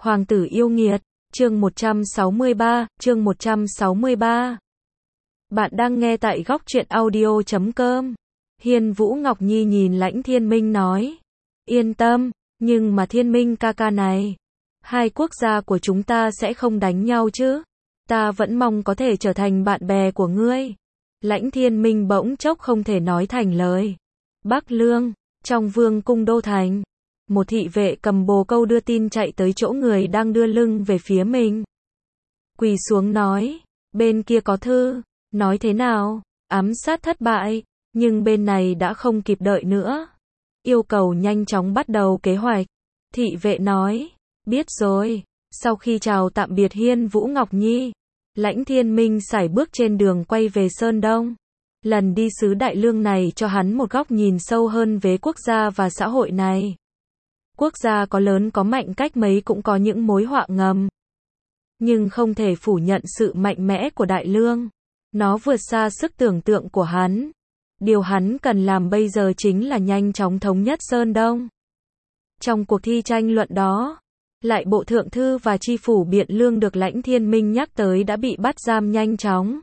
Hoàng tử yêu nghiệt, chương 163, chương 163. Bạn đang nghe tại góc truyện audio.com. Hiên Vũ Ngọc Nhi nhìn Lãnh Thiên Minh nói. Yên tâm, nhưng mà Thiên Minh ca ca này, hai quốc gia của chúng ta sẽ không đánh nhau chứ? Ta vẫn mong có thể trở thành bạn bè của ngươi. Lãnh Thiên Minh bỗng chốc không thể nói thành lời. Bắc Lương, trong vương cung đô thành, một thị vệ cầm bồ câu đưa tin chạy tới chỗ người đang đưa lưng về phía mình. Quỳ xuống nói, bên kia có thư, nói thế nào, ám sát thất bại, nhưng bên này đã không kịp đợi nữa. Yêu cầu nhanh chóng bắt đầu kế hoạch. Thị vệ nói, biết rồi. Sau khi chào tạm biệt Hiên Vũ Ngọc Nhi, Lãnh Thiên Minh sải bước trên đường quay về Sơn Đông. Lần đi xứ Đại Lương này cho hắn một góc nhìn sâu hơn về quốc gia và xã hội này. Quốc gia có lớn có mạnh cách mấy cũng có những mối họa ngầm. Nhưng không thể phủ nhận sự mạnh mẽ của Đại Lương. Nó vượt xa sức tưởng tượng của hắn. Điều hắn cần làm bây giờ chính là nhanh chóng thống nhất Sơn Đông. Trong cuộc thi tranh luận đó, lại bộ thượng thư và tri phủ Biện Lương được Lãnh Thiên Minh nhắc tới đã bị bắt giam nhanh chóng.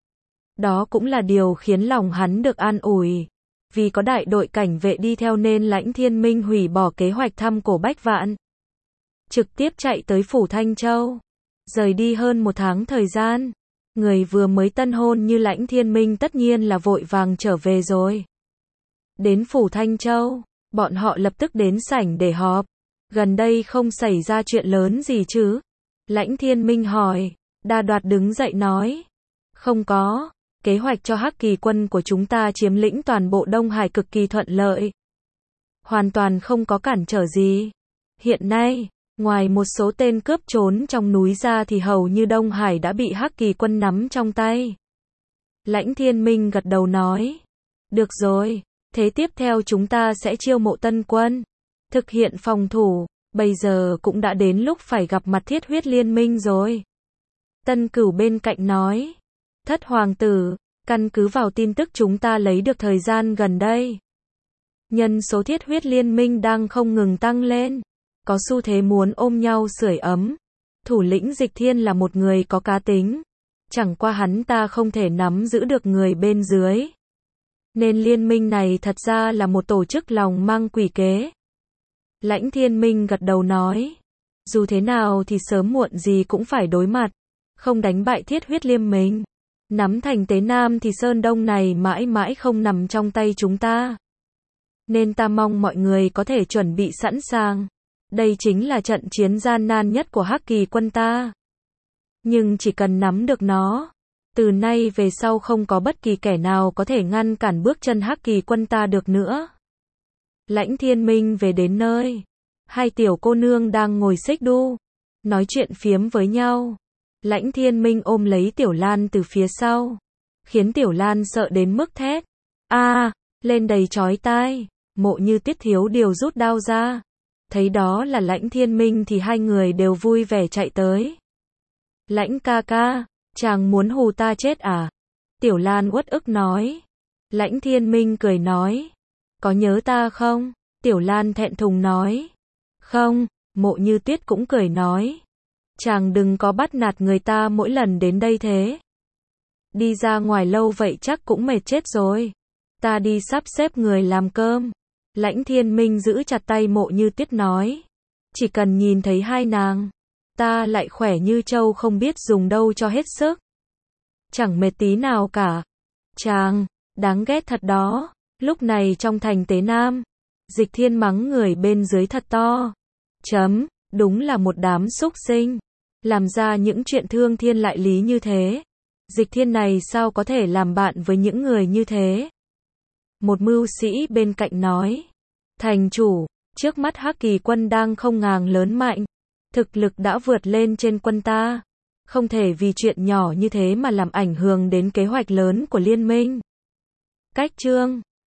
Đó cũng là điều khiến lòng hắn được an ủi. Vì có đại đội cảnh vệ đi theo nên Lãnh Thiên Minh hủy bỏ kế hoạch thăm Cổ Bách Vạn. Trực tiếp chạy tới Phủ Thanh Châu. Rời đi hơn một tháng thời gian. Người vừa mới tân hôn như Lãnh Thiên Minh tất nhiên là vội vàng trở về rồi. Đến Phủ Thanh Châu, bọn họ lập tức đến sảnh để họp. Gần đây không xảy ra chuyện lớn gì chứ? Lãnh Thiên Minh hỏi. Đa Đoạt đứng dậy nói. Không có. Kế hoạch cho Hắc Kỳ quân của chúng ta chiếm lĩnh toàn bộ Đông Hải cực kỳ thuận lợi. Hoàn toàn không có cản trở gì. Hiện nay, ngoài một số tên cướp trốn trong núi ra thì hầu như Đông Hải đã bị Hắc Kỳ quân nắm trong tay. Lãnh Thiên Minh gật đầu nói. Được rồi, thế tiếp theo chúng ta sẽ chiêu mộ tân quân. Thực hiện phòng thủ, bây giờ cũng đã đến lúc phải gặp mặt Thiết Huyết Liên Minh rồi. Tân Cửu bên cạnh nói. Thất hoàng tử, căn cứ vào tin tức chúng ta lấy được thời gian gần đây. Nhân số Thiết Huyết Liên Minh đang không ngừng tăng lên. Có xu thế muốn ôm nhau sưởi ấm. Thủ lĩnh Dịch Thiên là một người có cá tính. Chẳng qua hắn ta không thể nắm giữ được người bên dưới. Nên liên minh này thật ra là một tổ chức lòng mang quỷ kế. Lãnh Thiên Minh gật đầu nói. Dù thế nào thì sớm muộn gì cũng phải đối mặt. Không đánh bại Thiết Huyết Liên Minh. Nắm thành Tế Nam thì Sơn Đông này mãi mãi không nằm trong tay chúng ta. Nên ta mong mọi người có thể chuẩn bị sẵn sàng. Đây chính là trận chiến gian nan nhất của Hắc Kỳ quân ta. Nhưng chỉ cần nắm được nó, từ nay về sau không có bất kỳ kẻ nào có thể ngăn cản bước chân Hắc Kỳ quân ta được nữa. Lãnh Thiên Minh về đến nơi. Hai tiểu cô nương đang ngồi xích đu, nói chuyện phiếm với nhau. Lãnh Thiên Minh ôm lấy Tiểu Lan từ phía sau, khiến Tiểu Lan sợ đến mức thét. Lên đầy chói tai. Mộ Như Tiết thiếu điều rút đao ra. Thấy đó là Lãnh Thiên Minh thì hai người đều vui vẻ chạy tới. Lãnh ca ca, chàng muốn hù ta chết à? Tiểu Lan uất ức nói. Lãnh Thiên Minh cười nói. Có nhớ ta không? Tiểu Lan thẹn thùng nói. Không. Mộ Như Tuyết cũng cười nói. Chàng đừng có bắt nạt người ta mỗi lần đến đây thế. Đi ra ngoài lâu vậy chắc cũng mệt chết rồi. Ta đi sắp xếp người làm cơm. Lãnh Thiên Minh giữ chặt tay Mộ Như Tuyết nói. Chỉ cần nhìn thấy hai nàng, ta lại khỏe như trâu không biết dùng đâu cho hết sức. Chẳng mệt tí nào cả. Chàng, đáng ghét thật đó. Lúc này trong thành Tế Nam, Dịch Thiên mắng người bên dưới thật to. Đúng là một đám súc sinh. Làm ra những chuyện thương thiên hại lý như thế. Dịch Thiên này sao có thể làm bạn với những người như thế? Một mưu sĩ bên cạnh nói. Thành chủ, trước mắt Hắc Kỳ quân đang không ngừng lớn mạnh. Thực lực đã vượt lên trên quân ta. Không thể vì chuyện nhỏ như thế mà làm ảnh hưởng đến kế hoạch lớn của liên minh. Cách chương